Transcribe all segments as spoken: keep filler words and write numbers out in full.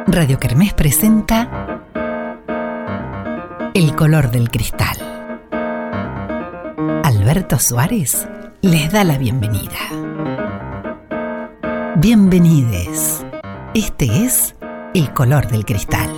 Radio Kermés presenta El color del cristal. Alberto Suárez les da la bienvenida. Bienvenides. Este es El color del cristal.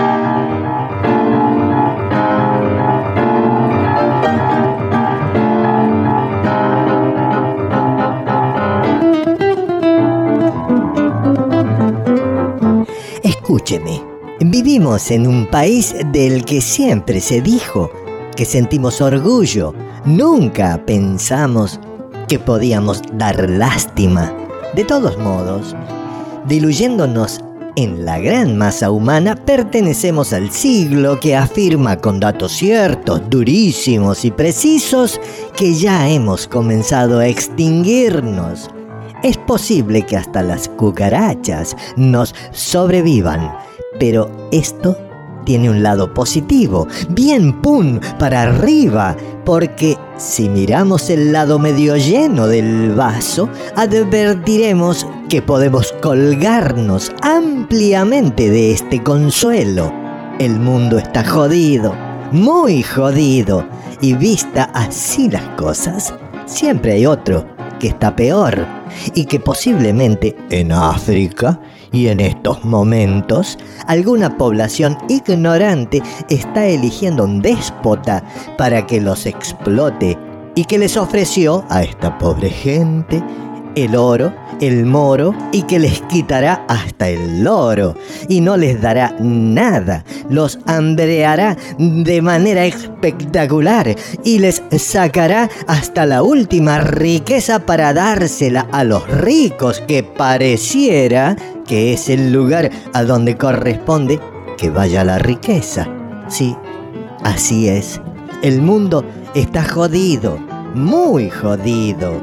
Escúcheme, vivimos en un país del que siempre se dijo que sentimos orgullo. Nunca pensamos que podíamos dar lástima. De todos modos, diluyéndonos en la gran masa humana, pertenecemos al siglo que afirma con datos ciertos, durísimos y precisos que ya hemos comenzado a extinguirnos. Es posible que hasta las cucarachas nos sobrevivan, pero esto tiene un lado positivo, bien pum, para arriba, porque si miramos el lado medio lleno del vaso, advertiremos que podemos colgarnos ampliamente de este consuelo. El mundo está jodido, muy jodido, y vista así las cosas, siempre hay otro que está peor, y que posiblemente en África y en estos momentos alguna población ignorante está eligiendo un déspota para que los explote y que les ofreció a esta pobre gente el oro, el moro, y que les quitará hasta el loro y no les dará nada, los hambreará de manera espectacular y les sacará hasta la última riqueza para dársela a los ricos, que pareciera que es el lugar a donde corresponde que vaya la riqueza. Sí, así es. El mundo está jodido, muy jodido.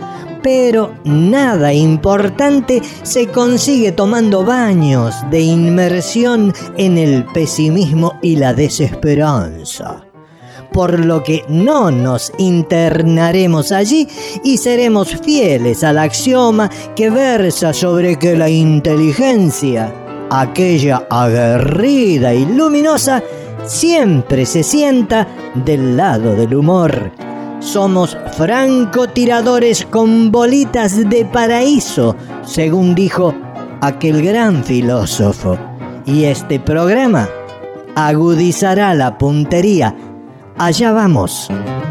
Pero nada importante se consigue tomando baños de inmersión en el pesimismo y la desesperanza. Por lo que no nos internaremos allí y seremos fieles al axioma que versa sobre que la inteligencia, aquella aguerrida y luminosa, siempre se sienta del lado del humor. Somos francotiradores con bolitas de paraíso, según dijo aquel gran filósofo. Y este programa agudizará la puntería. Allá vamos.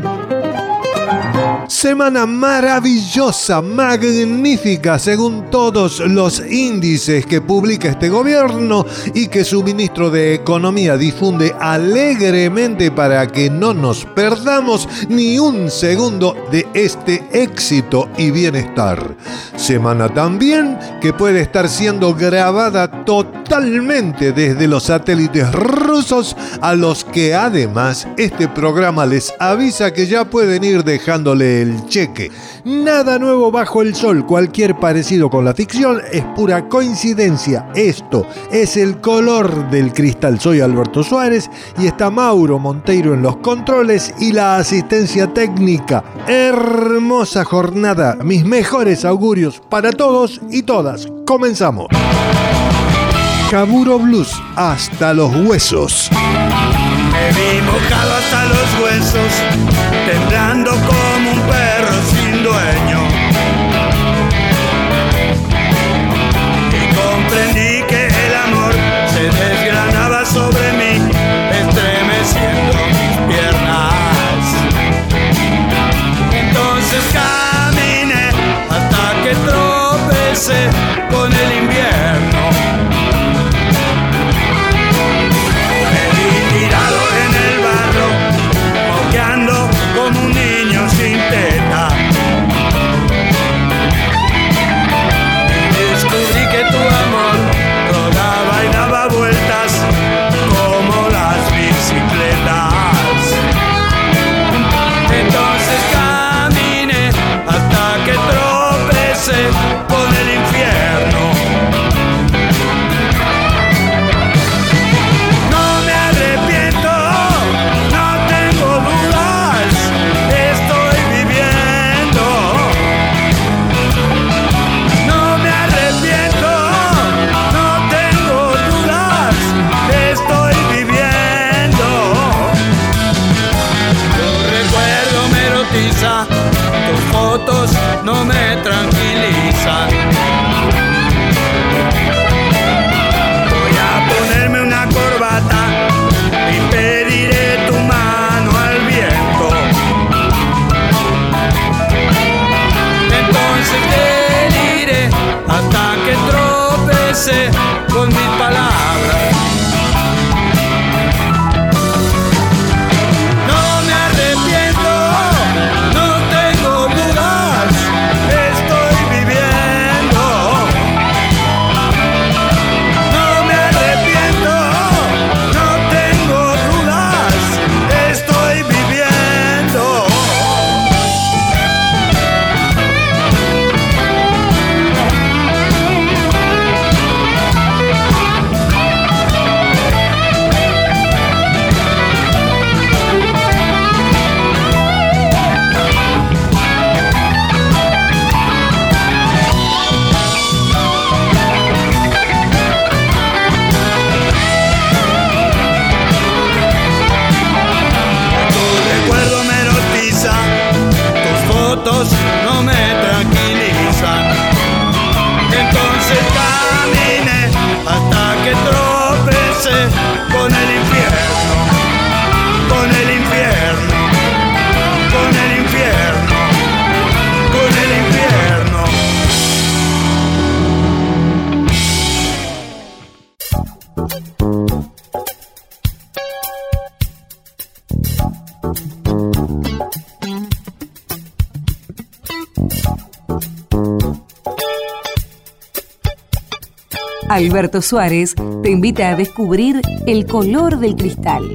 Semana maravillosa, magnífica, según todos los índices que publica este gobierno y que su ministro de Economía difunde alegremente para que no nos perdamos ni un segundo de este éxito y bienestar. Semana también que puede estar siendo grabada totalmente desde los satélites rusos, a los que además este programa les avisa que ya pueden ir dejándole el cheque. Nada nuevo bajo el sol. Cualquier parecido con la ficción es pura coincidencia. Esto es El color del cristal. Soy Alberto Suárez y está Mauro Monteiro en los controles y la asistencia técnica. Hermosa jornada. Mis mejores augurios para todos y todas. Comenzamos. Caburo Blues, hasta los huesos. Me vi mojado hasta los huesos, temblando como un perro sin dueño. Y comprendí que el amor se desgranaba sobre mí, estremeciendo mis piernas. Entonces caminé hasta que tropecé con el invierno. Como un niño sin teta, y descubrí que tu amor rodaba y daba vueltas como las bicicletas. Entonces caminé hasta que tropecé con el infierno. me tranquilizan. Voy a ponerme una corbata y pediré tu mano al viento. Entonces te diré hasta que tropece con mis palabras. No me arrepiento, no tengo dudas, estoy viviendo. No me arrepiento, no tengo dudas, estoy viviendo. No me tranquilizan. Entonces camine hasta que tropece con el infierno, con el infierno, con el infierno, con el infierno. Alberto Suárez te invita a descubrir el color del cristal.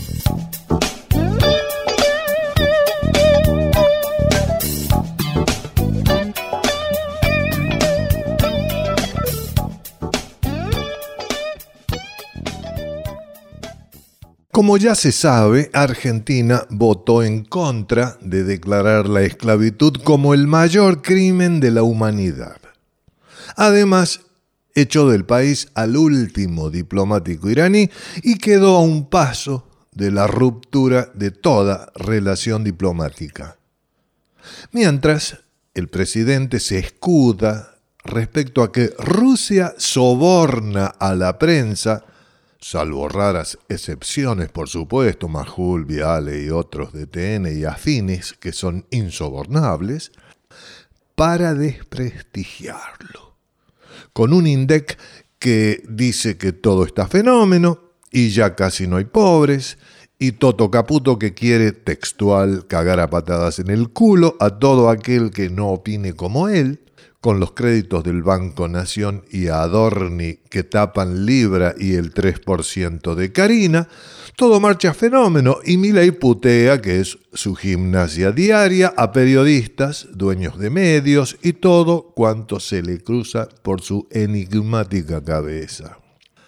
Como ya se sabe, Argentina votó en contra de declarar la esclavitud como el mayor crimen de la humanidad. Además, echó del país al último diplomático iraní y quedó a un paso de la ruptura de toda relación diplomática. Mientras, el presidente se escuda respecto a que Rusia soborna a la prensa, salvo raras excepciones, por supuesto, Majul, Viale y otros de T N y afines que son insobornables, para desprestigiarlo. Con un INDEC que dice que todo está fenómeno y ya casi no hay pobres, y Toto Caputo que quiere, textual, cagar a patadas en el culo a todo aquel que no opine como él, con los créditos del Banco Nación y Adorni que tapan Libra y el tres por ciento de Carina, todo marcha fenómeno y Milei putea, que es su gimnasia diaria, a periodistas, dueños de medios y todo cuanto se le cruza por su enigmática cabeza.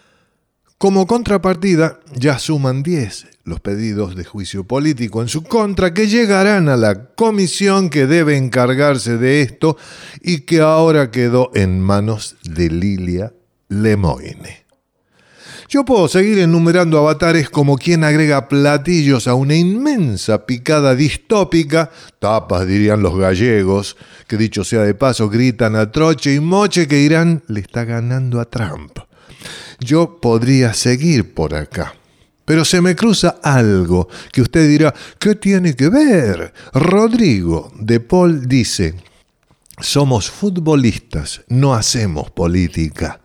Como contrapartida, ya suman diez los pedidos de juicio político en su contra que llegarán a la comisión que debe encargarse de esto y que ahora quedó en manos de Lilia Lemoine. Yo puedo seguir enumerando avatares como quien agrega platillos a una inmensa picada distópica, tapas dirían los gallegos, que dicho sea de paso gritan a troche y moche que Irán le está ganando a Trump. Yo podría seguir por acá, pero se me cruza algo que usted dirá, ¿qué tiene que ver? Rodrigo de Paul dice, somos futbolistas, no hacemos política.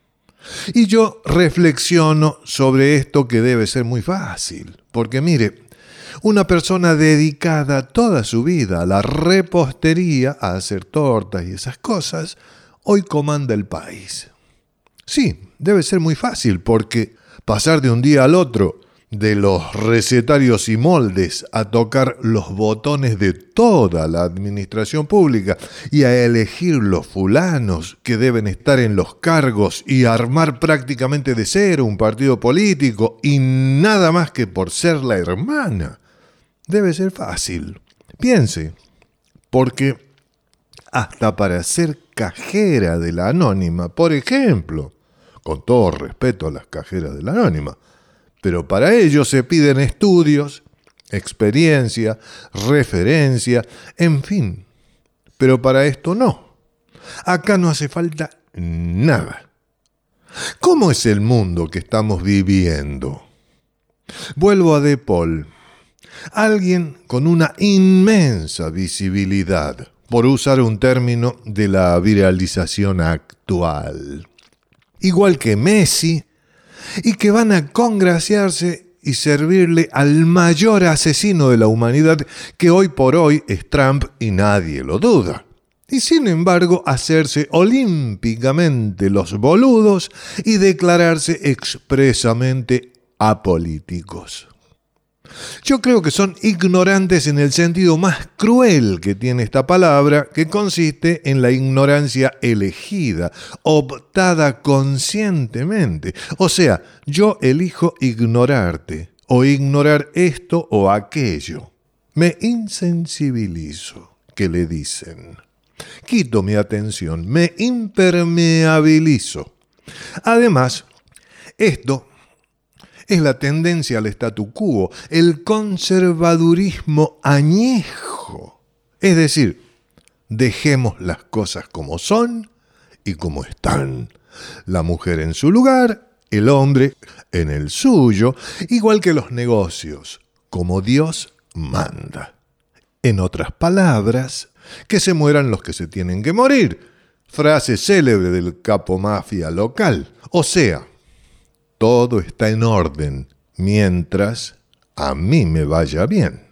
Y yo reflexiono sobre esto que debe ser muy fácil, porque mire, una persona dedicada toda su vida a la repostería, a hacer tortas y esas cosas, hoy comanda el país. Sí, debe ser muy fácil, porque pasar de un día al otro de los recetarios y moldes a tocar los botones de toda la administración pública y a elegir los fulanos que deben estar en los cargos y armar prácticamente de cero un partido político y nada más que por ser la hermana, debe ser fácil. Piense, porque hasta para ser cajera de la Anónima, por ejemplo, con todo respeto a las cajeras de la Anónima, pero para ello se piden estudios, experiencia, referencia, en fin. Pero para esto no. Acá no hace falta nada. ¿Cómo es el mundo que estamos viviendo? Vuelvo a De Paul. Alguien con una inmensa visibilidad, por usar un término de la viralización actual. Igual que Messi, y que van a congraciarse y servirle al mayor asesino de la humanidad, que hoy por hoy es Trump y nadie lo duda. Y sin embargo hacerse olímpicamente los boludos y declararse expresamente apolíticos. Yo creo que son ignorantes en el sentido más cruel que tiene esta palabra, que consiste en la ignorancia elegida, optada conscientemente. O sea, yo elijo ignorarte, o ignorar esto o aquello. Me insensibilizo, que le dicen. Quito mi atención, me impermeabilizo. Además, esto es la tendencia al statu quo, el conservadurismo añejo. Es decir, dejemos las cosas como son y como están. La mujer en su lugar, el hombre en el suyo, igual que los negocios, como Dios manda. En otras palabras, que se mueran los que se tienen que morir. Frase célebre del capo mafia local. O sea, todo está en orden mientras a mí me vaya bien.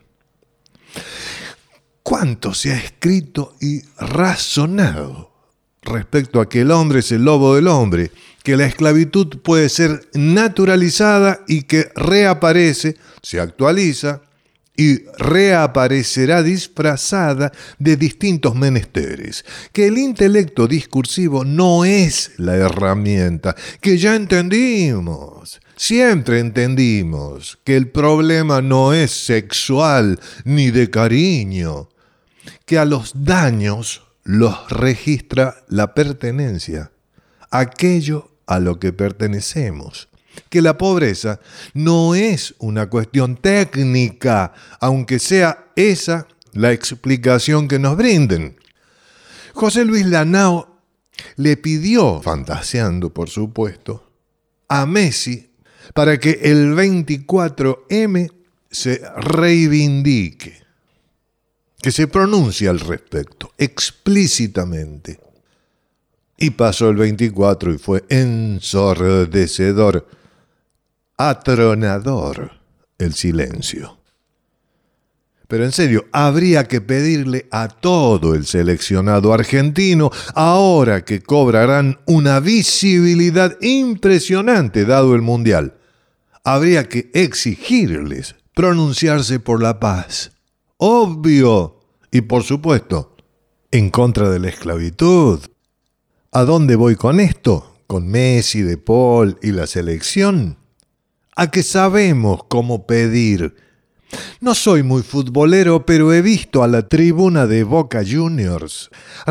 ¿Cuánto se ha escrito y razonado respecto a que el hombre es el lobo del hombre, que la esclavitud puede ser naturalizada y que reaparece, se actualiza y reaparecerá disfrazada de distintos menesteres, que el intelecto discursivo no es la herramienta, que ya entendimos, siempre entendimos que el problema no es sexual ni de cariño, que a los daños los registra la pertenencia, aquello a lo que pertenecemos. Que la pobreza no es una cuestión técnica, aunque sea esa la explicación que nos brinden. José Luis Lanao le pidió, fantaseando por supuesto, a Messi para que el veinticuatro eme se reivindique, que se pronuncie al respecto, explícitamente. Y pasó el veinticuatro y fue ensordecedor, atronador el silencio. Pero en serio, habría que pedirle a todo el seleccionado argentino, ahora que cobrarán una visibilidad impresionante dado el Mundial, habría que exigirles pronunciarse por la paz. Obvio. Y por supuesto, en contra de la esclavitud. ¿A dónde voy con esto? ¿Con Messi, De Paul y la selección? A que sabemos cómo pedir. No soy muy futbolero, pero he visto a la tribuna de Boca Juniors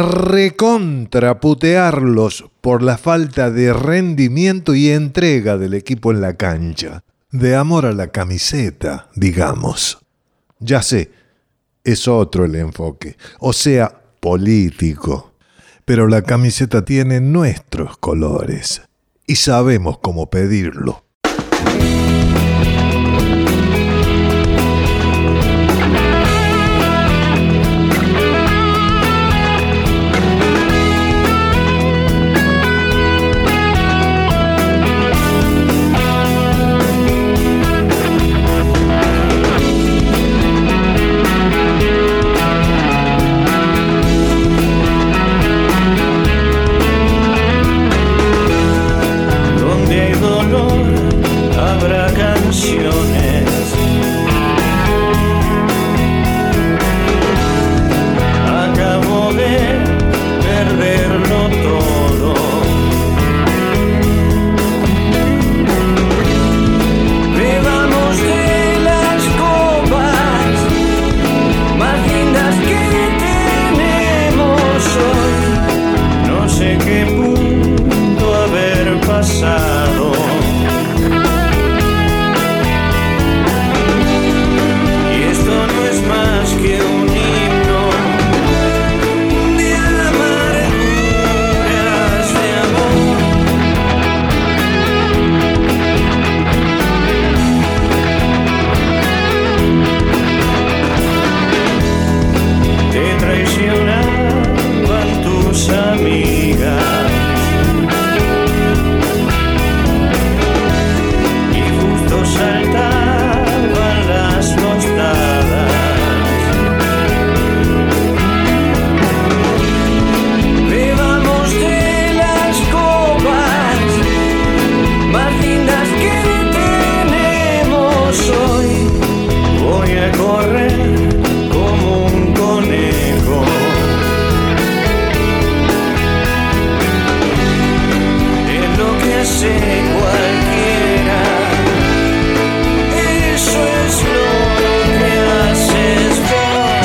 recontraputearlos por la falta de rendimiento y entrega del equipo en la cancha. De amor a la camiseta, digamos. Ya sé, es otro el enfoque, o sea, político. Pero la camiseta tiene nuestros colores y sabemos cómo pedirlo. Donde hay dolor habrá amigas. Y justo saltaban las tostadas. Bebamos de las copas más lindas que tenemos hoy. Voy a correr como un conejo. Es lo que hace cualquiera. Eso es lo que haces vos.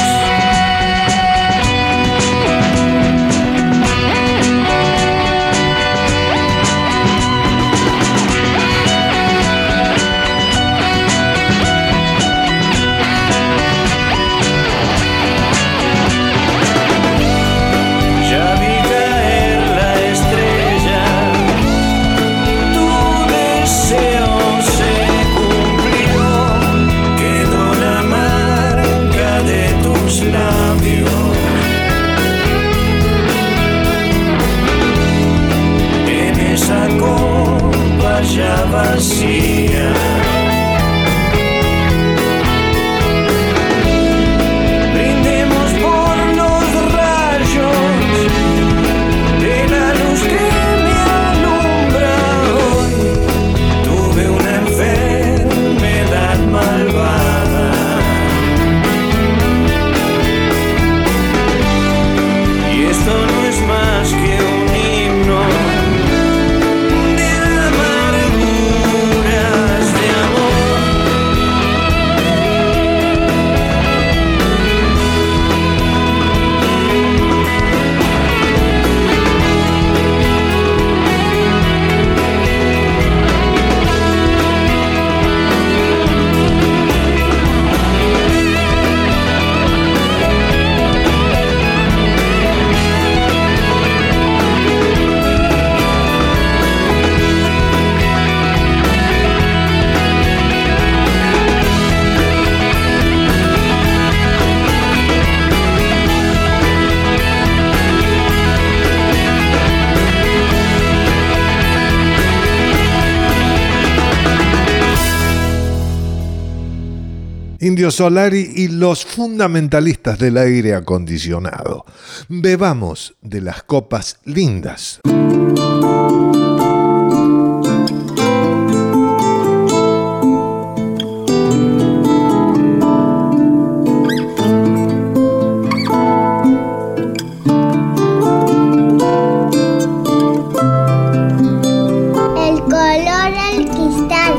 Ya vi caer la estrella, tu deseo se cumplió, quedó la marca de tus labios en esa copa ya vacía. Brindemos por los rayos de la luz que me alumbra hoy. Tuve una enfermedad malvada y esto no es más que un himno de amarguras de amor. Indio Solari y los fundamentalistas del aire acondicionado. Bebamos de las copas lindas. El color del cristal.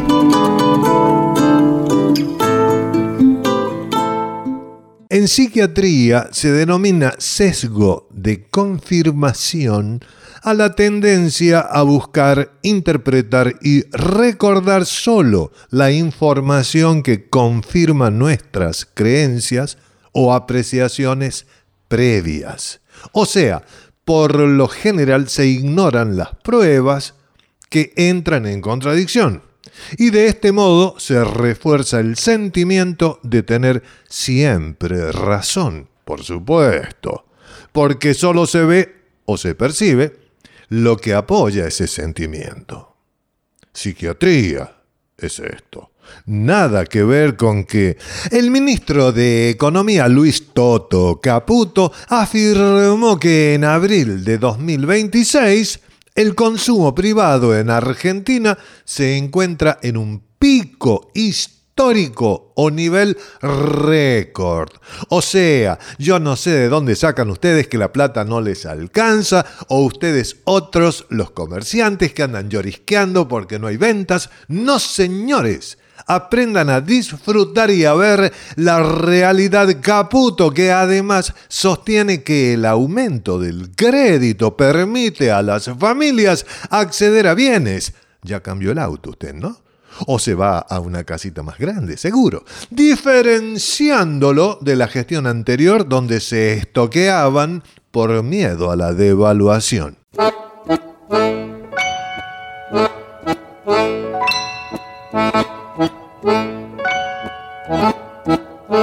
En psiquiatría se denomina sesgo de confirmación a la tendencia a buscar, interpretar y recordar solo la información que confirma nuestras creencias o apreciaciones previas. O sea, por lo general se ignoran las pruebas que entran en contradicción. Y de este modo se refuerza el sentimiento de tener siempre razón, por supuesto, porque solo se ve o se percibe lo que apoya ese sentimiento. Psiquiatría es esto. Nada que ver con que el ministro de Economía, Luis Toto Caputo, afirmó que en abril de dos mil veintiséis el consumo privado en Argentina se encuentra en un pico histórico o nivel récord. O sea, yo no sé de dónde sacan ustedes que la plata no les alcanza, o ustedes otros, los comerciantes que andan llorisqueando porque no hay ventas. No, señores. Aprendan a disfrutar y a ver la realidad. Caputo, que además sostiene que el aumento del crédito permite a las familias acceder a bienes. Ya cambió el auto usted, ¿no? O se va a una casita más grande, seguro. Diferenciándolo de la gestión anterior, donde se estoqueaban por miedo a la devaluación.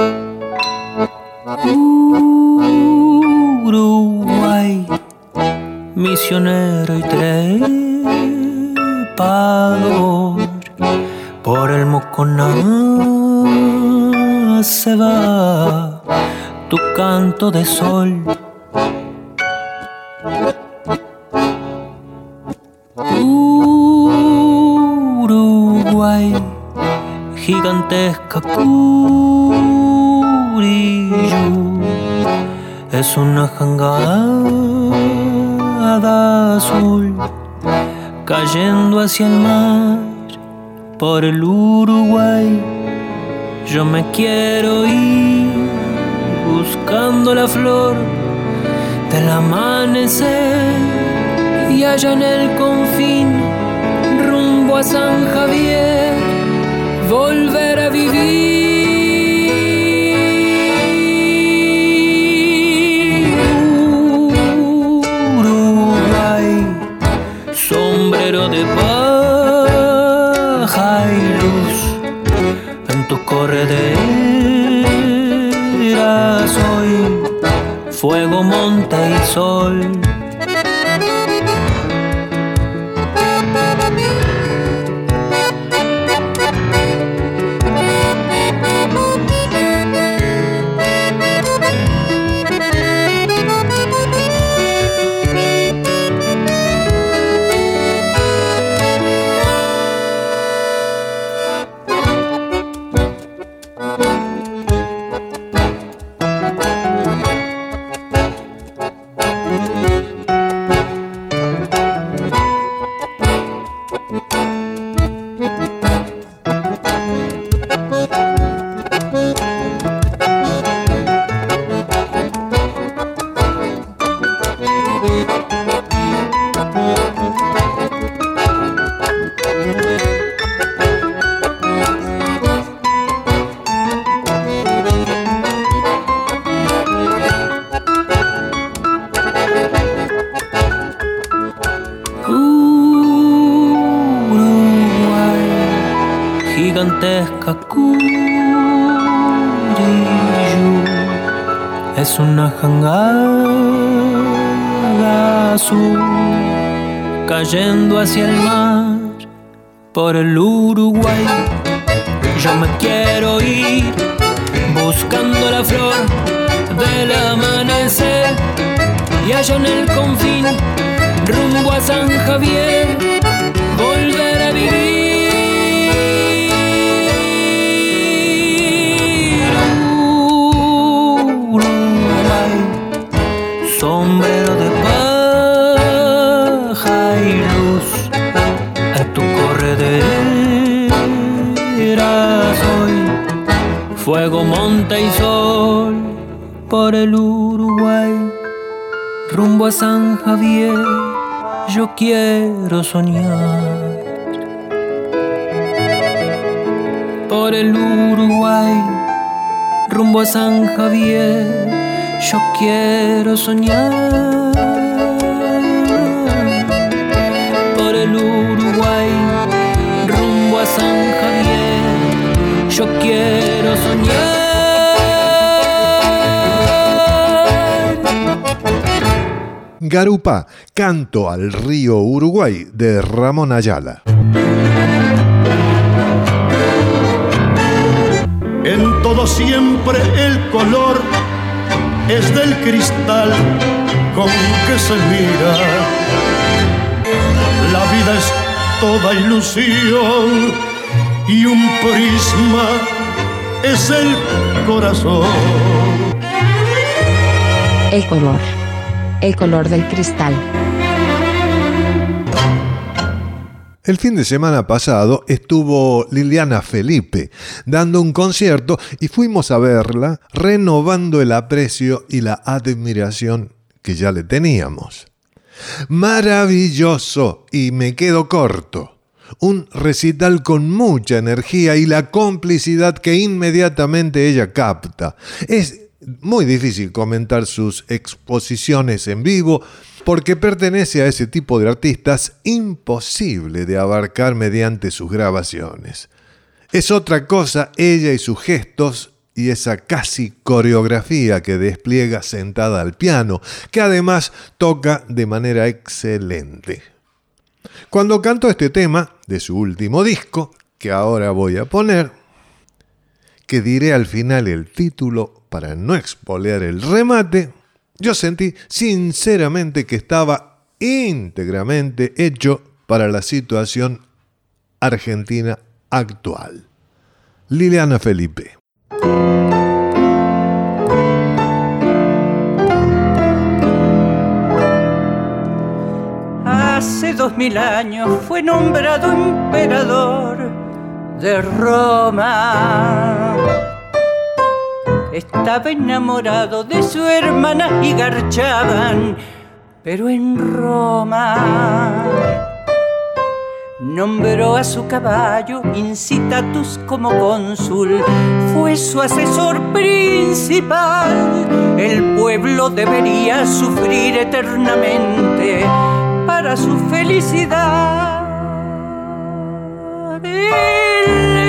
Uruguay, misionero y trepador, por el Moconá se va tu canto de sol. Uruguay, gigantesca Curillo, es una jangada azul cayendo hacia el mar. Por el Uruguay yo me quiero ir, buscando la flor del amanecer, y allá en el confín, rumbo a San Javier, volver a vivir. Uruguay, sombrero de paja y luz, en tu corredera soy fuego, monte y sol. Gigantesca Curillo, es una jangada azul cayendo hacia el mar. Por el Uruguay yo me quiero ir, buscando la flor del amanecer, y allá en el confín, rumbo a San Javier, volver a vivir. Sombrero de paja y luz, en tu corredera soy fuego, monte y sol. Por el Uruguay, rumbo a San Javier, yo quiero soñar. Por el Uruguay, rumbo a San Javier, yo quiero soñar. Por el Uruguay, rumbo a San Javier, yo quiero soñar. Garupá, canto al río Uruguay, de Ramón Ayala. En todo siempre el color es del cristal con que se mira. La vida es toda ilusión y un prisma es el corazón. El color, el color del cristal. El fin de semana pasado estuvo Liliana Felipe dando un concierto y fuimos a verla, renovando el aprecio y la admiración que ya le teníamos. Maravilloso, y me quedo corto. Un recital con mucha energía y la complicidad que inmediatamente ella capta. Es muy difícil comentar sus exposiciones en vivo, porque pertenece a ese tipo de artistas imposible de abarcar mediante sus grabaciones. Es otra cosa ella y sus gestos y esa casi coreografía que despliega sentada al piano, que además toca de manera excelente. Cuando cantó este tema de su último disco, que ahora voy a poner, que diré al final el título para no expoliar el remate, yo sentí sinceramente que estaba íntegramente hecho para la situación argentina actual. Liliana Felipe. Hace dos mil años fue nombrado emperador de Roma. Estaba enamorado de su hermana y garchaban, pero en Roma nombró a su caballo Incitatus como cónsul, fue su asesor principal. El pueblo debería sufrir eternamente para su felicidad. El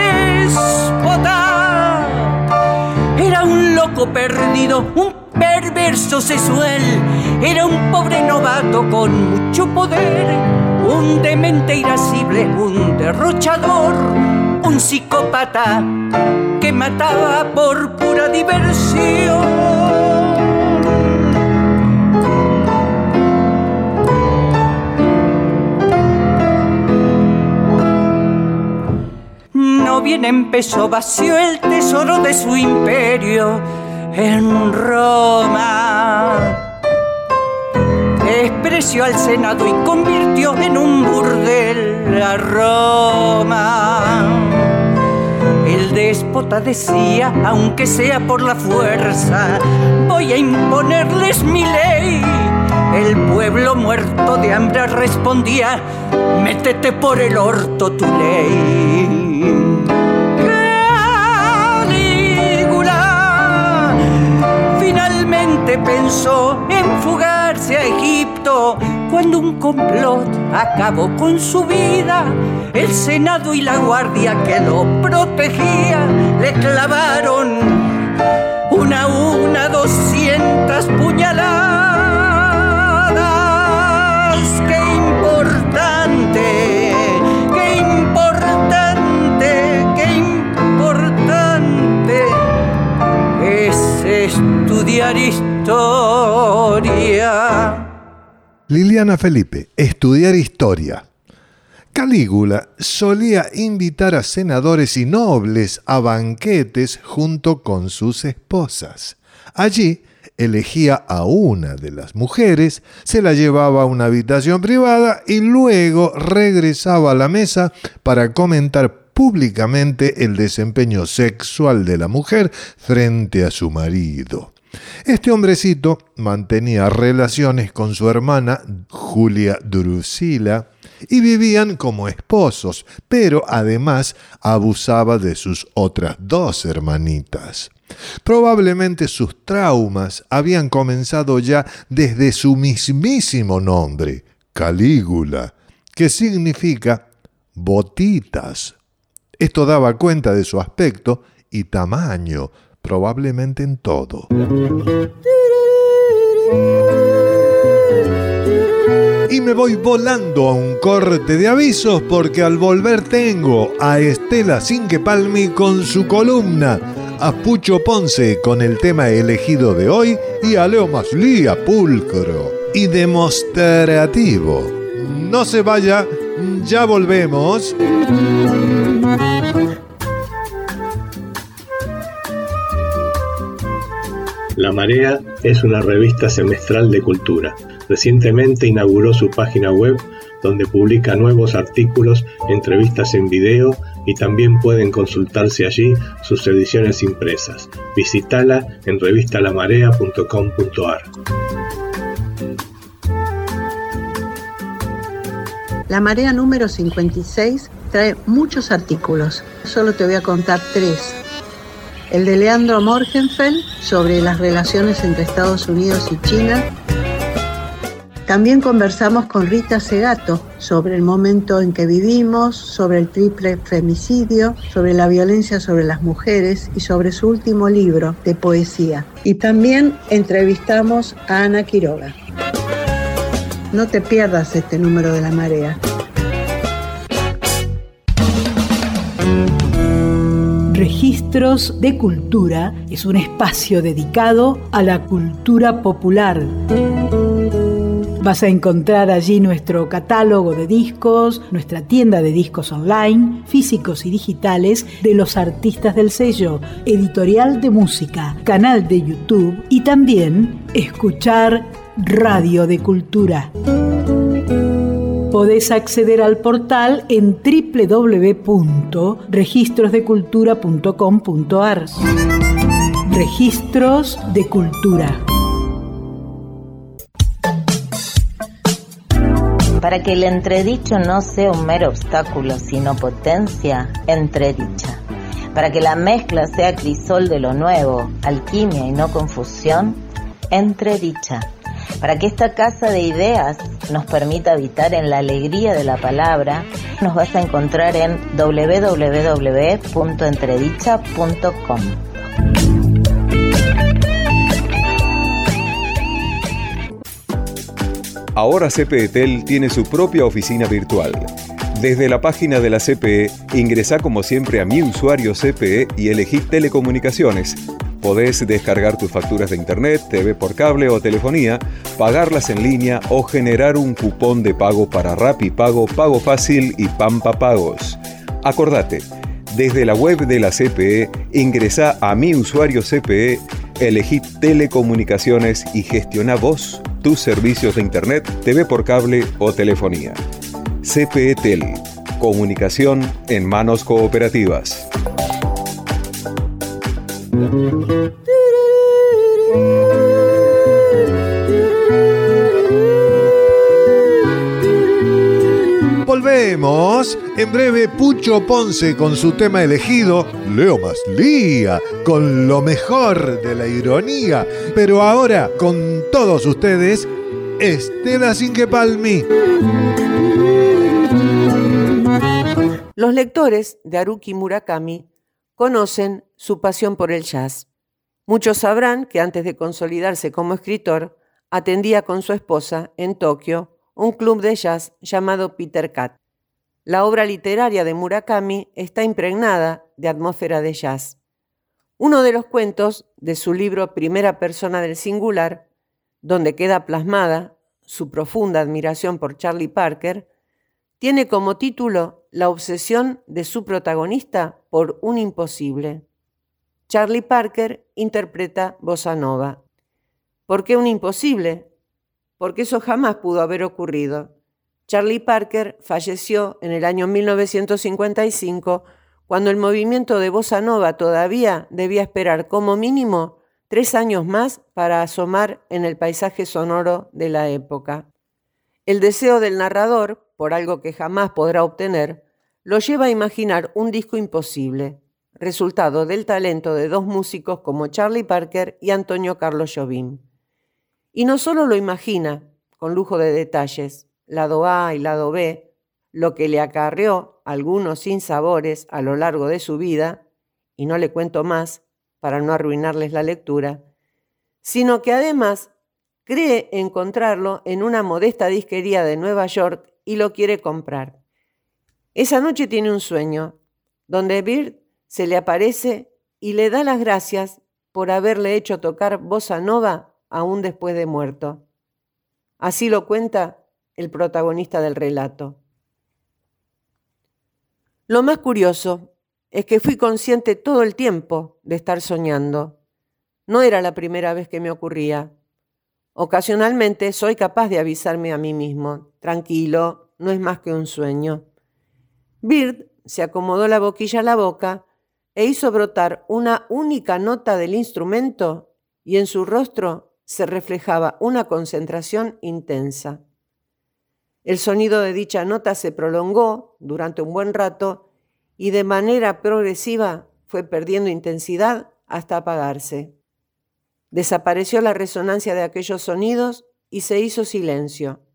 déspota era un loco perdido, un perverso sexual, era un pobre novato con mucho poder, un demente irascible, un derrochador, un psicópata que mataba por pura diversión. No bien empezó, vació el tesoro de su imperio en Roma. Despreció al Senado y convirtió en un burdel a Roma. El déspota decía, aunque sea por la fuerza, voy a imponerles mi ley. El pueblo muerto de hambre respondía, métete por el orto tu ley. Calígula finalmente pensó en fugarse a Egipto, cuando un complot acabó con su vida. El Senado y la guardia que lo protegía le clavaron una a una doscientas puñaladas. ¡Qué importante! ¡Qué importante! ¡Qué importante es estudiar historia! Liliana Felipe, estudiar historia. Calígula solía invitar a senadores y nobles a banquetes junto con sus esposas. Allí elegía a una de las mujeres, se la llevaba a una habitación privada y luego regresaba a la mesa para comentar públicamente el desempeño sexual de la mujer frente a su marido. Este hombrecito mantenía relaciones con su hermana Julia Drusila y vivían como esposos, pero además abusaba de sus otras dos hermanitas. Probablemente sus traumas habían comenzado ya desde su mismísimo nombre, Calígula, que significa botitas. Esto daba cuenta de su aspecto y tamaño, probablemente en todo. Y me voy volando a un corte de avisos porque al volver tengo a Estela Cinquepalmi con su columna, a Pucho Ponce con el tema elegido de hoy y a Leo Maslía pulcro y demostrativo. No se vaya, ya volvemos. La Marea es una revista semestral de cultura. Recientemente inauguró su página web, donde publica nuevos artículos, entrevistas en video y también pueden consultarse allí sus ediciones impresas. Visítala en revista la marea punto com punto a r. La Marea número cincuenta y seis trae muchos artículos. Solo te voy a contar tres. El de Leandro Morgenfeld sobre las relaciones entre Estados Unidos y China. También conversamos con Rita Segato sobre el momento en que vivimos, sobre el triple femicidio, sobre la violencia sobre las mujeres y sobre su último libro de poesía. Y también entrevistamos a Ana Quiroga. No te pierdas este número de La Marea. Registros de Cultura es un espacio dedicado a la cultura popular. Vas a encontrar allí nuestro catálogo de discos, nuestra tienda de discos online, físicos y digitales de los artistas del sello, editorial de música, canal de YouTube y también escuchar Radio de Cultura. Podés acceder al portal en doble u doble u doble u punto registros de cultura punto com punto a r. Registros de Cultura. Para que el entredicho no sea un mero obstáculo, sino potencia, entredicha. Para que la mezcla sea crisol de lo nuevo, alquimia y no confusión, entredicha. Para que esta casa de ideas nos permita habitar en la alegría de la palabra, nos vas a encontrar en doble u doble u doble u punto entredicha punto com. Ahora C P E Tel tiene su propia oficina virtual. Desde la página de la C P E, ingresá como siempre a Mi Usuario C P E y elegí Telecomunicaciones. Podés descargar tus facturas de internet, T V por cable o telefonía, pagarlas en línea o generar un cupón de pago para Rapipago, Pago Fácil y Pampa Pagos. Acordate, desde la web de la C P E, ingresá a Mi Usuario C P E, elegí Telecomunicaciones y gestiona vos tus servicios de internet, T V por cable o telefonía. C P E Tel. Comunicación en manos cooperativas. Volvemos. En breve, Pucho Ponce con su tema elegido, Leo Maslía, con lo mejor de la ironía. Pero ahora, con todos ustedes, Estela Cinquepalmi. Los lectores de Haruki Murakami conocen su pasión por el jazz. Muchos sabrán que antes de consolidarse como escritor, atendía con su esposa en Tokio un club de jazz llamado Peter Cat. La obra literaria de Murakami está impregnada de atmósfera de jazz. Uno de los cuentos de su libro Primera Persona del Singular, donde queda plasmada su profunda admiración por Charlie Parker, tiene como título la obsesión de su protagonista por un imposible. Charlie Parker interpreta bossa nova. ¿Por qué un imposible? Porque eso jamás pudo haber ocurrido. Charlie Parker falleció en el año mil novecientos cincuenta y cinco, cuando el movimiento de bossa nova todavía debía esperar como mínimo tres años más para asomar en el paisaje sonoro de la época. El deseo del narrador, por algo que jamás podrá obtener, lo lleva a imaginar un disco imposible, resultado del talento de dos músicos como Charlie Parker y Antonio Carlos Jobim. Y no solo lo imagina, con lujo de detalles, lado A y lado B, lo que le acarreó algunos sinsabores a lo largo de su vida, y no le cuento más para no arruinarles la lectura, sino que además cree encontrarlo en una modesta disquería de Nueva York y lo quiere comprar. Esa noche tiene un sueño, donde Bird se le aparece y le da las gracias por haberle hecho tocar bossa nova aún después de muerto. Así lo cuenta el protagonista del relato. Lo más curioso es que fui consciente todo el tiempo de estar soñando. No era la primera vez que me ocurría. Ocasionalmente soy capaz de avisarme a mí mismo, tranquilo, no es más que un sueño. Bird se acomodó la boquilla a la boca e hizo brotar una única nota del instrumento y en su rostro se reflejaba una concentración intensa. El sonido de dicha nota se prolongó durante un buen rato y de manera progresiva fue perdiendo intensidad hasta apagarse. Desapareció la resonancia de aquellos sonidos y se hizo silencio.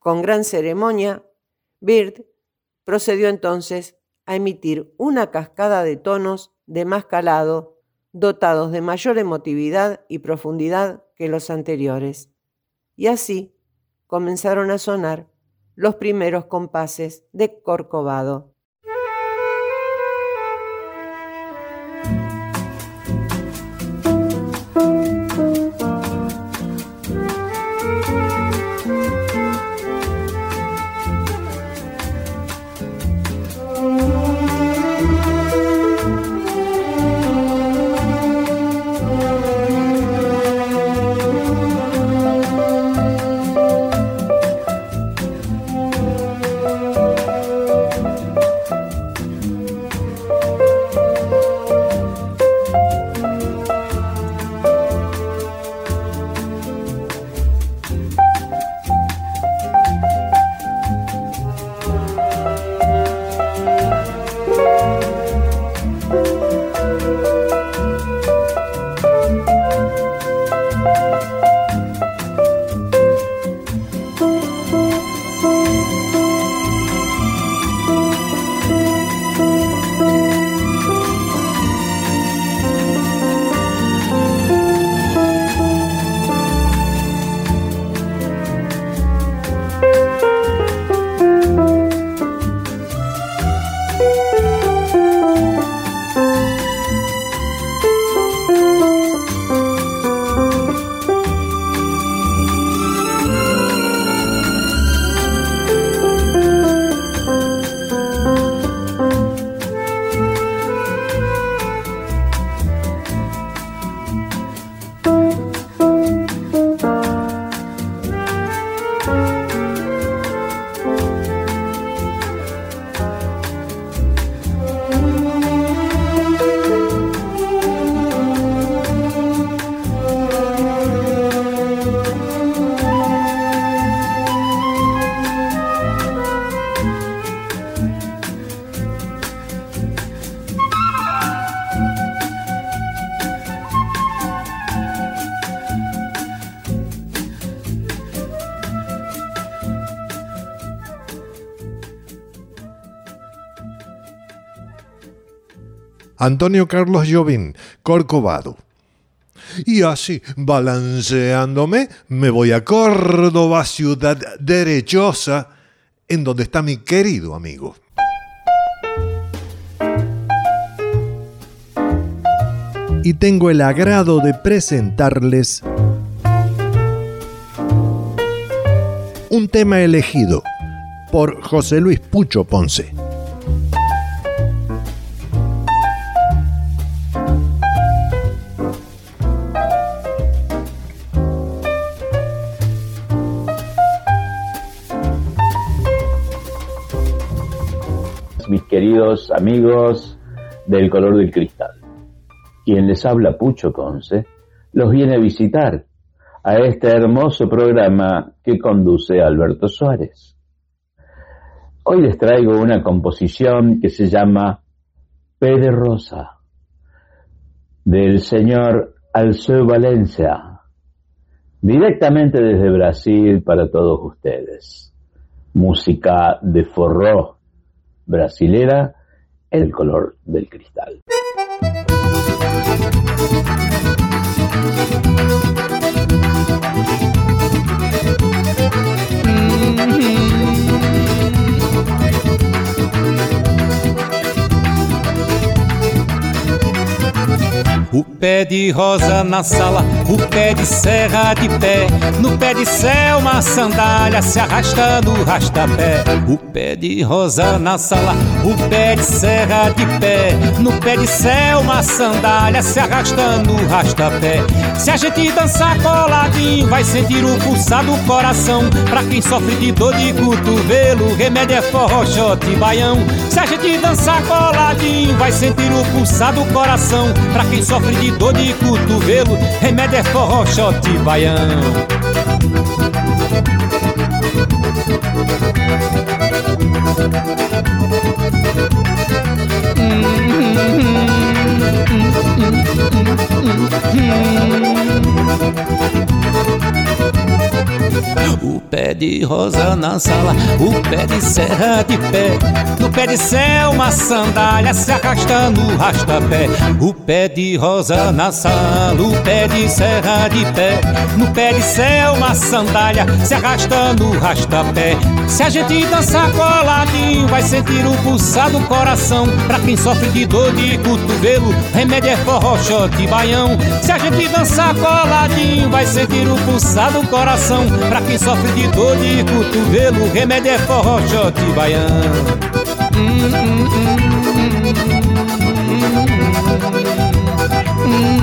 Con gran ceremonia, Byrd procedió entonces a emitir una cascada de tonos de más calado, dotados de mayor emotividad y profundidad que los anteriores. Y así comenzaron a sonar los primeros compases de Corcovado. Antonio Carlos Jobim, Corcovado. Y así, balanceándome, me voy a Córdoba, ciudad derechosa, en donde está mi querido amigo. Y tengo el agrado de presentarles un tema elegido por José Luis Pucho Ponce. Mis queridos amigos del Color del Cristal, quien les habla, Pucho Ponce, los viene a visitar a este hermoso programa que conduce Alberto Suárez. Hoy les traigo una composición que se llama P de Rosa, del señor Alceu Valencia, directamente desde Brasil para todos ustedes. Música de forró brasilera, El Color del Cristal. O pé de rosa na sala, o pé de serra de pé, no pé de céu uma sandália se arrasta no rastapé. O pé de rosa na sala, o pé de serra de pé, no pé de céu uma sandália se arrasta no rastapé. Se a gente dançar coladinho, vai sentir o pulsar do coração. Pra quem sofre de dor de cotovelo, remédio é forró, shot e baião. Se a gente dançar coladinho, vai sentir o pulsar do coração. Pra quem sofre de dor de cotovelo, remédio é forró, shot e baião. O pé de rosa na sala, o pé de serra de pé. No pé de céu uma sandália se arrasta no rastapé. O pé de rosa na sala, o pé de serra de pé. No pé de céu uma sandália se arrasta no rastapé. Se a gente dançar coladinho, vai sentir o pulsar do coração. Pra quem sofre de dor de cotovelo, remédio é forró, shot e baião. Se a gente dançar coladinho, vai sentir o pulsar do coração. Pra quem sofre de dor de cotovelo, remédio é forró, shot e baião. Hum, hum, hum, hum, hum,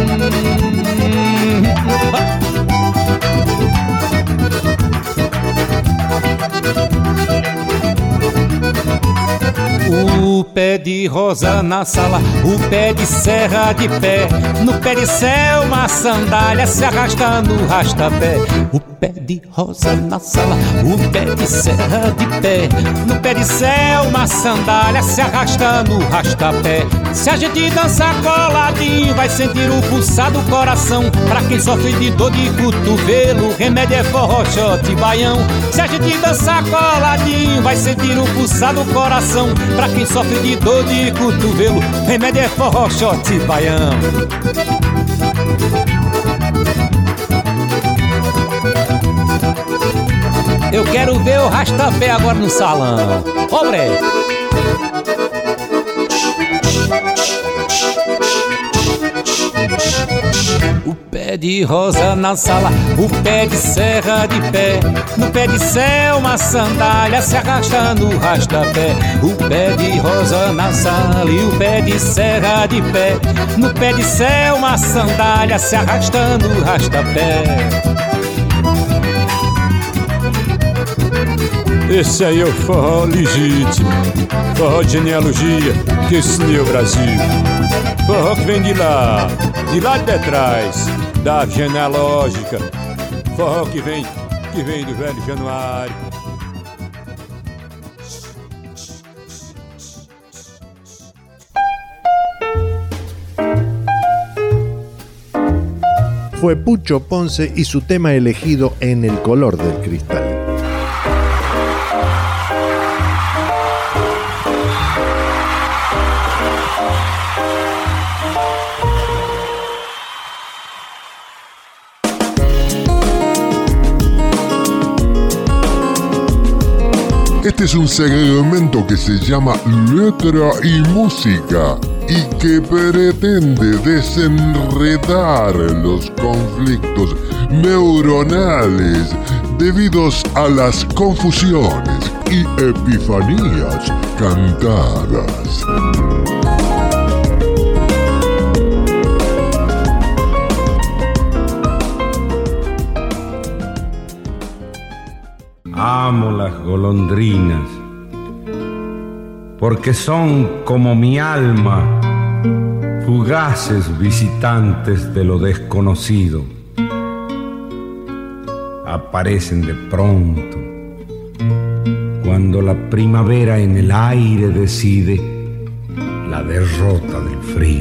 o pé de rosa na sala, o pé de serra de pé. No pé de céu uma sandália se arrasta no rastapé. O pé de rosa na sala, o pé de serra de pé. No pé de céu uma sandália se arrasta no rastapé. Se a gente dançar coladinho, vai sentir o pulsar do coração. Pra quem sofre de dor de cotovelo, remédio é forró, shot e baião. Se a gente dançar coladinho, vai sentir o pulsar do coração. Pra quem sofre de dor de cotovelo, remédio é forró, shot e baião. Eu quero ver o rastapé agora no salão. Obre! O pé de rosa na sala, o pé de serra de pé. No pé de céu uma sandália se arrasta no rastapé. O pé de rosa na sala e o pé de serra de pé. No pé de céu uma sandália se arrasta no rastapé. Esse aí é o forró legítimo, forró de genealogia que ensinei o Brasil. Forró que vem de lá, de lá de trás, da genealógica. Forró que vem, que vem do velho Januário. Fue Pucho Ponce y su tema elegido en El color del cristal. Este es un segmento que se llama Letra y Música y que pretende desenredar los conflictos neuronales debidos a las confusiones y epifanías cantadas. Amo las golondrinas, porque son como mi alma, fugaces visitantes de lo desconocido. Aparecen de pronto, cuando la primavera en el aire decide la derrota del frío.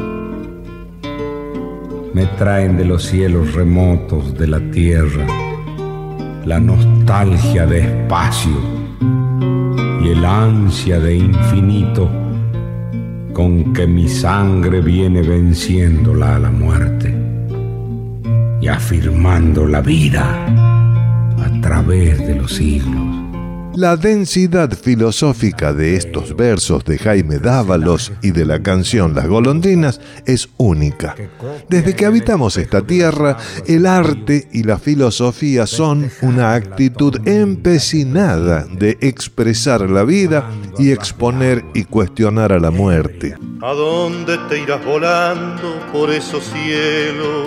Me traen de los cielos remotos de la tierra la nostalgia de espacio y el ansia de infinito con que mi sangre viene venciéndola a la muerte y afirmando la vida a través de los siglos. La densidad filosófica de estos versos de Jaime Dávalos y de la canción Las golondrinas es única. Desde que habitamos esta tierra, el arte y la filosofía son una actitud empecinada de expresar la vida y exponer y cuestionar a la muerte. ¿A dónde te irás volando por esos cielos?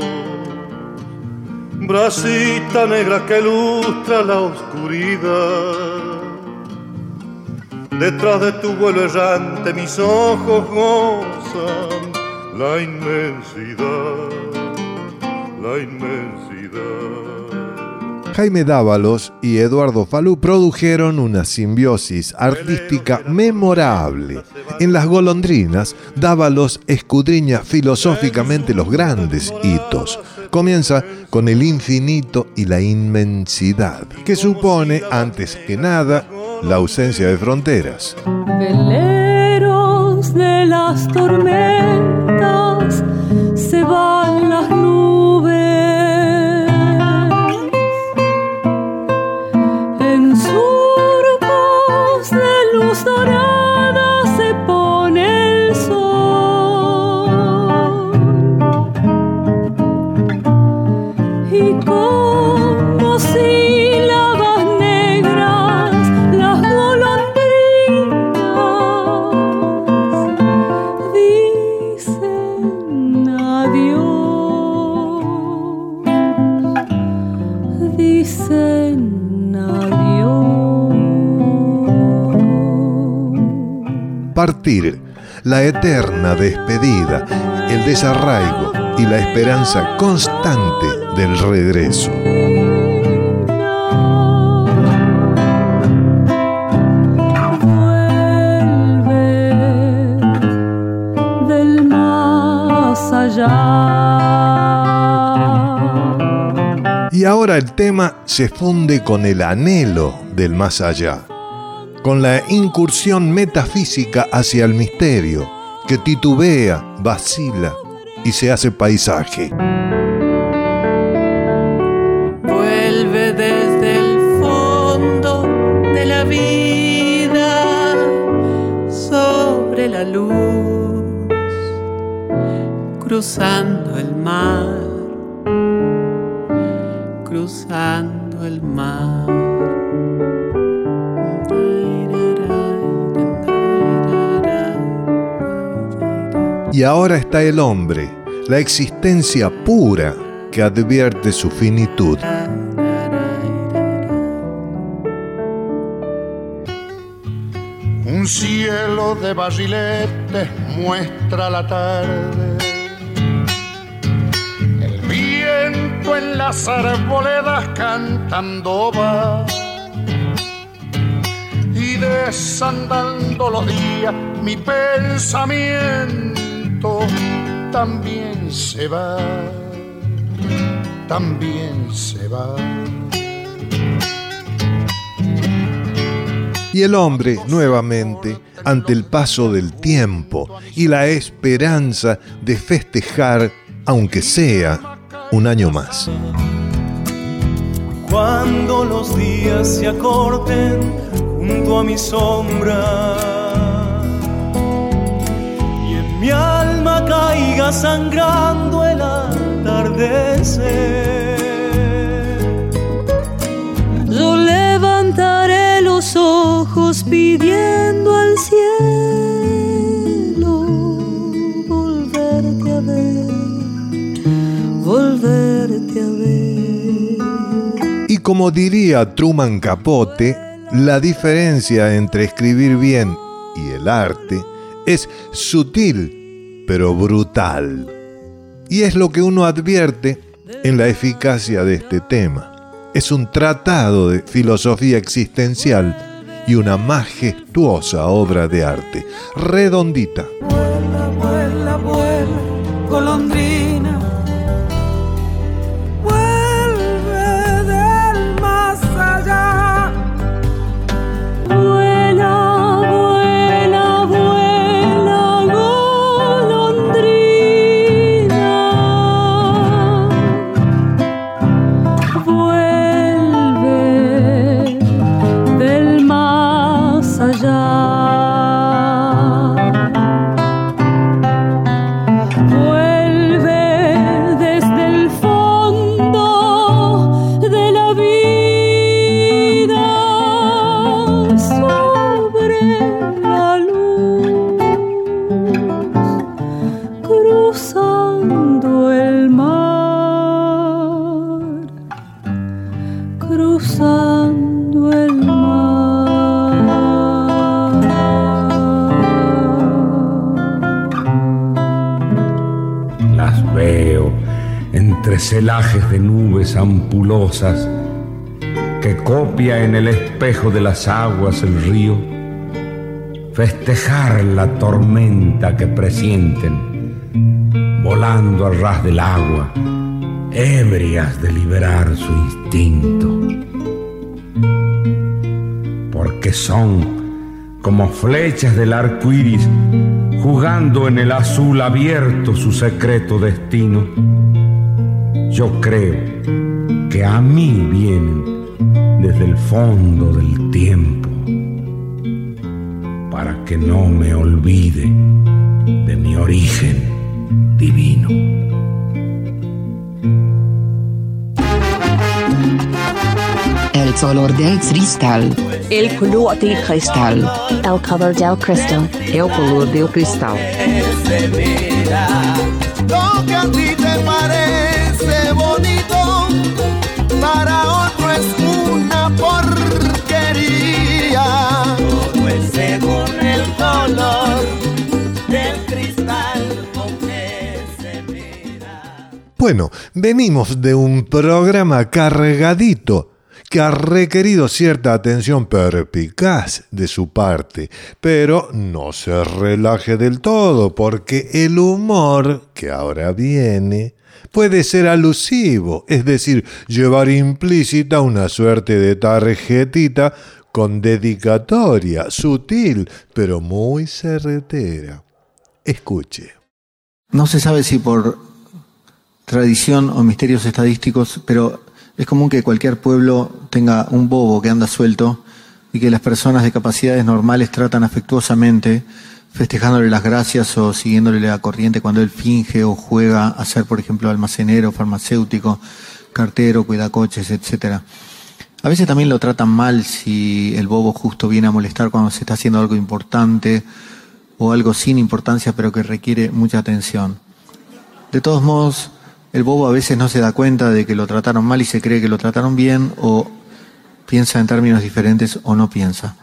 Bracita negra que ilustra la oscuridad. Detrás de tu vuelo errante mis ojos gozan la inmensidad, la inmensidad. Jaime Dávalos y Eduardo Falú produjeron una simbiosis artística memorable. En Las golondrinas, Dávalos escudriña filosóficamente los grandes hitos, Comienza con el infinito y la inmensidad, que supone, antes que nada, la ausencia de fronteras. Veleros de las tormentas, se van las nubes. En surcos de luz dorada se pone el sol. Y como sílabas negras las golondrinas dicen adiós, dicen adiós. Partir, la eterna despedida, el desarraigo y la esperanza constante del regreso. Vuelve del más allá. Y ahora el tema se funde con el anhelo del más allá, con la incursión metafísica hacia el misterio, que titubea, vacila y se hace paisaje. Vuelve desde el fondo de la vida sobre la luz, cruzando el mar, cruzando el mar. Y ahora está el hombre, la existencia pura que advierte su finitud. Un cielo de barriletes muestra la tarde. El viento en las arboledas cantando va. Y desandando los días mi pensamiento también se va, también se va. Y el hombre, nuevamente, ante el paso del tiempo y la esperanza de festejar, aunque sea un año más. Cuando los días se acorten junto a mi sombra y en mi alma caiga sangrando el atardecer, yo levantaré los ojos pidiendo al cielo volverte a ver, volverte a ver. Y como diría Truman Capote, la diferencia entre escribir bien y el arte es sutil, pero brutal. Y es lo que uno advierte en la eficacia de este tema. Es un tratado de filosofía existencial y una majestuosa obra de arte, redondita. Vuela, vuela, vuela, golondrina, vuelve del más allá. Vuela, vuela, vuela, golondrina, vuelve del más allá. Entre celajes de nubes ampulosas que copia en el espejo de las aguas el río, festejar la tormenta que presienten, volando al ras del agua, ebrias de liberar su instinto, porque son como flechas del arco iris jugando en el azul abierto su secreto destino. Yo creo que a mí vienen desde el fondo del tiempo, para que no me olvide de mi origen divino. El color del cristal. El color del cristal. El color del cristal. El color del cristal. Lo que a ti te parece bonito, para otro es una porquería. Todo es según el color del cristal con que se mira. Bueno, venimos de un programa cargadito que ha requerido cierta atención perspicaz de su parte, pero no se relaje del todo, porque el humor que ahora viene puede ser alusivo, es decir, llevar implícita una suerte de tarjetita con dedicatoria, sutil, pero muy certera. Escuche. No se sabe si por tradición o misterios estadísticos, pero es común que cualquier pueblo tenga un bobo que anda suelto y que las personas de capacidades normales tratan afectuosamente, festejándole las gracias o siguiéndole la corriente cuando él finge o juega a ser, por ejemplo, almacenero, farmacéutico, cartero, cuidacoches, etcétera. A veces también lo tratan mal si el bobo justo viene a molestar cuando se está haciendo algo importante o algo sin importancia pero que requiere mucha atención. De todos modos, el bobo a veces no se da cuenta de que lo trataron mal y se cree que lo trataron bien, o piensa en términos diferentes o no piensa.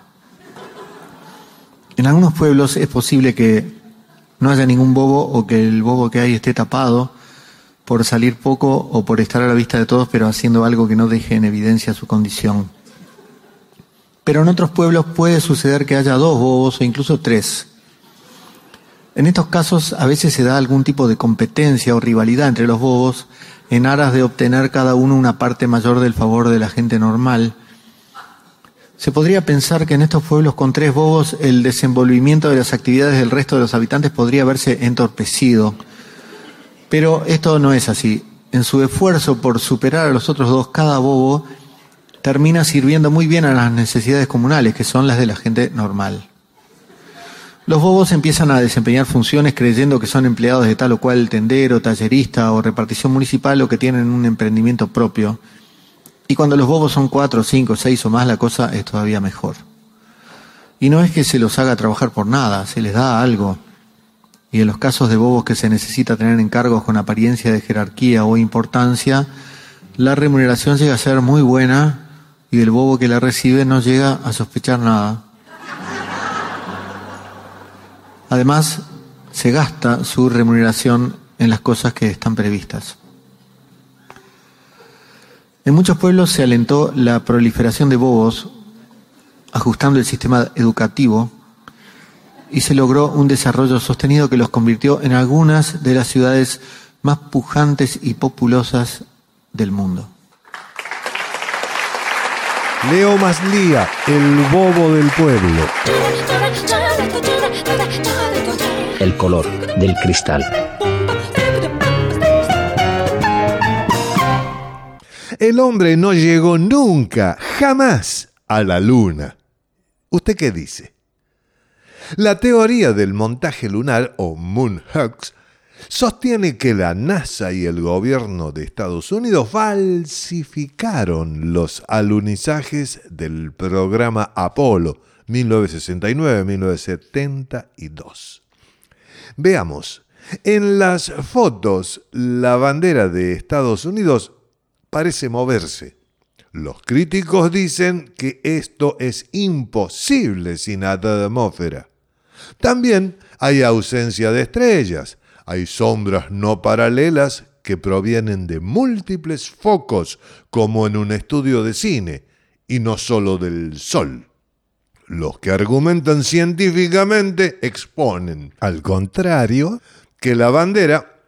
En algunos pueblos es posible que no haya ningún bobo o que el bobo que hay esté tapado por salir poco o por estar a la vista de todos, pero haciendo algo que no deje en evidencia su condición. Pero en otros pueblos puede suceder que haya dos bobos o incluso tres. En estos casos a veces se da algún tipo de competencia o rivalidad entre los bobos en aras de obtener cada uno una parte mayor del favor de la gente normal. Se podría pensar que en estos pueblos con tres bobos el desenvolvimiento de las actividades del resto de los habitantes podría verse entorpecido. Pero esto no es así. En su esfuerzo por superar a los otros dos, cada bobo termina sirviendo muy bien a las necesidades comunales, que son las de la gente normal. Los bobos empiezan a desempeñar funciones creyendo que son empleados de tal o cual tendero, tallerista o repartición municipal, o que tienen un emprendimiento propio. Y cuando los bobos son cuatro, cinco, seis o más, la cosa es todavía mejor. Y no es que se los haga trabajar por nada, se les da algo. Y en los casos de bobos que se necesita tener encargos con apariencia de jerarquía o importancia, la remuneración llega a ser muy buena y el bobo que la recibe no llega a sospechar nada. Además, se gasta su remuneración en las cosas que están previstas. En muchos pueblos se alentó la proliferación de bobos, ajustando el sistema educativo, y se logró un desarrollo sostenido que los convirtió en algunas de las ciudades más pujantes y populosas del mundo. Leo Maslía, el bobo del pueblo. El color del cristal. El hombre no llegó nunca, jamás, a la luna. ¿Usted qué dice? La teoría del montaje lunar, o moon hoax, sostiene que la NASA y el gobierno de Estados Unidos falsificaron los alunizajes del programa Apolo mil novecientos sesenta y nueve a mil novecientos setenta y dos. Veamos, en las fotos la bandera de Estados Unidos parece moverse. Los críticos dicen que esto es imposible sin atmósfera. También hay ausencia de estrellas, hay sombras no paralelas que provienen de múltiples focos, como en un estudio de cine, y no solo del Sol. Los que argumentan científicamente exponen, al contrario, que la bandera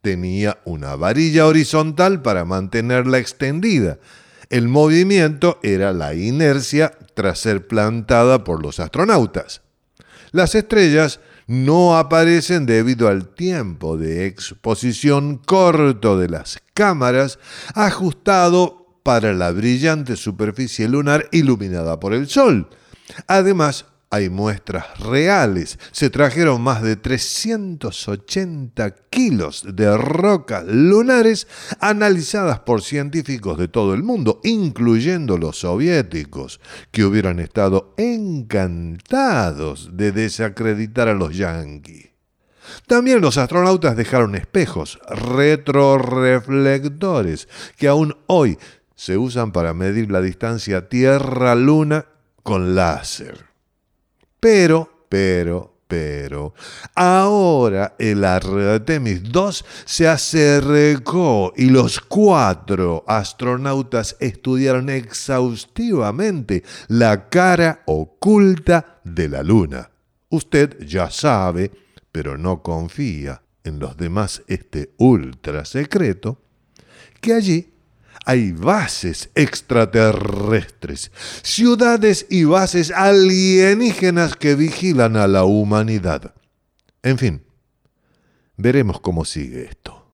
tenía una varilla horizontal para mantenerla extendida. El movimiento era la inercia tras ser plantada por los astronautas. Las estrellas no aparecen debido al tiempo de exposición corto de las cámaras, ajustado para la brillante superficie lunar iluminada por el Sol. Además, hay muestras reales. Se trajeron más de trescientos ochenta kilos de rocas lunares analizadas por científicos de todo el mundo, incluyendo los soviéticos, que hubieran estado encantados de desacreditar a los yanquis. También los astronautas dejaron espejos retroreflectores que aún hoy se usan para medir la distancia Tierra-Luna con láser. Pero, pero, pero, ahora el Artemis dos se acercó y los cuatro astronautas estudiaron exhaustivamente la cara oculta de la Luna. Usted ya sabe, pero no confía en los demás este ultra secreto, que allí hay bases extraterrestres, ciudades y bases alienígenas que vigilan a la humanidad. En fin, veremos cómo sigue esto.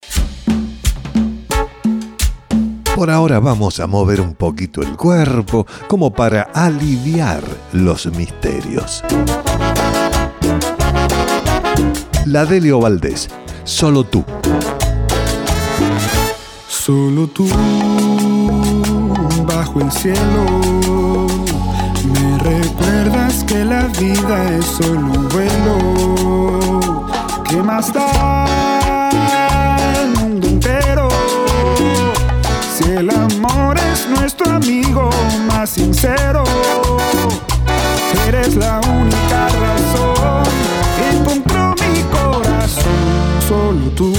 Por ahora vamos a mover un poquito el cuerpo como para aliviar los misterios. La Delio Valdés, Solo tú. Solo tú, bajo el cielo, me recuerdas que la vida es solo un vuelo. ¿Qué más da el mundo entero si el amor es nuestro amigo más sincero? Eres la única razón que encontró mi corazón. Solo tú,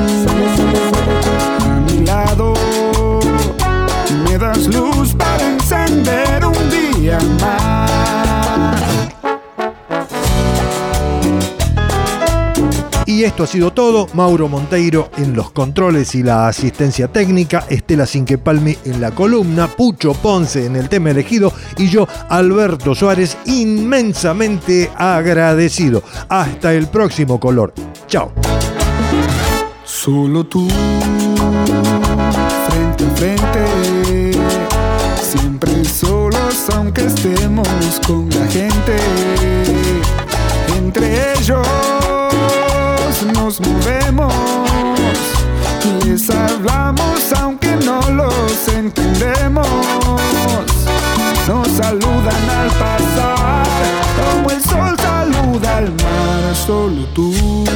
a mi lado, me das luz para encender un día más. Y esto ha sido todo. Mauro Monteiro en los controles y la asistencia técnica, Estela Cinquepalmi en la columna, Pucho Ponce en el tema elegido y yo, Alberto Suárez, inmensamente agradecido. Hasta el próximo color. Chao. Solo tú, frente a frente, siempre solos aunque estemos con la gente. Entre ellos nos movemos, les hablamos aunque no los entendemos. Nos saludan al pasar, como el sol saluda al mar. Solo tú,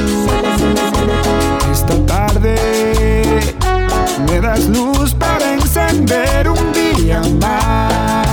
esta tarde me das luz para encender un día más.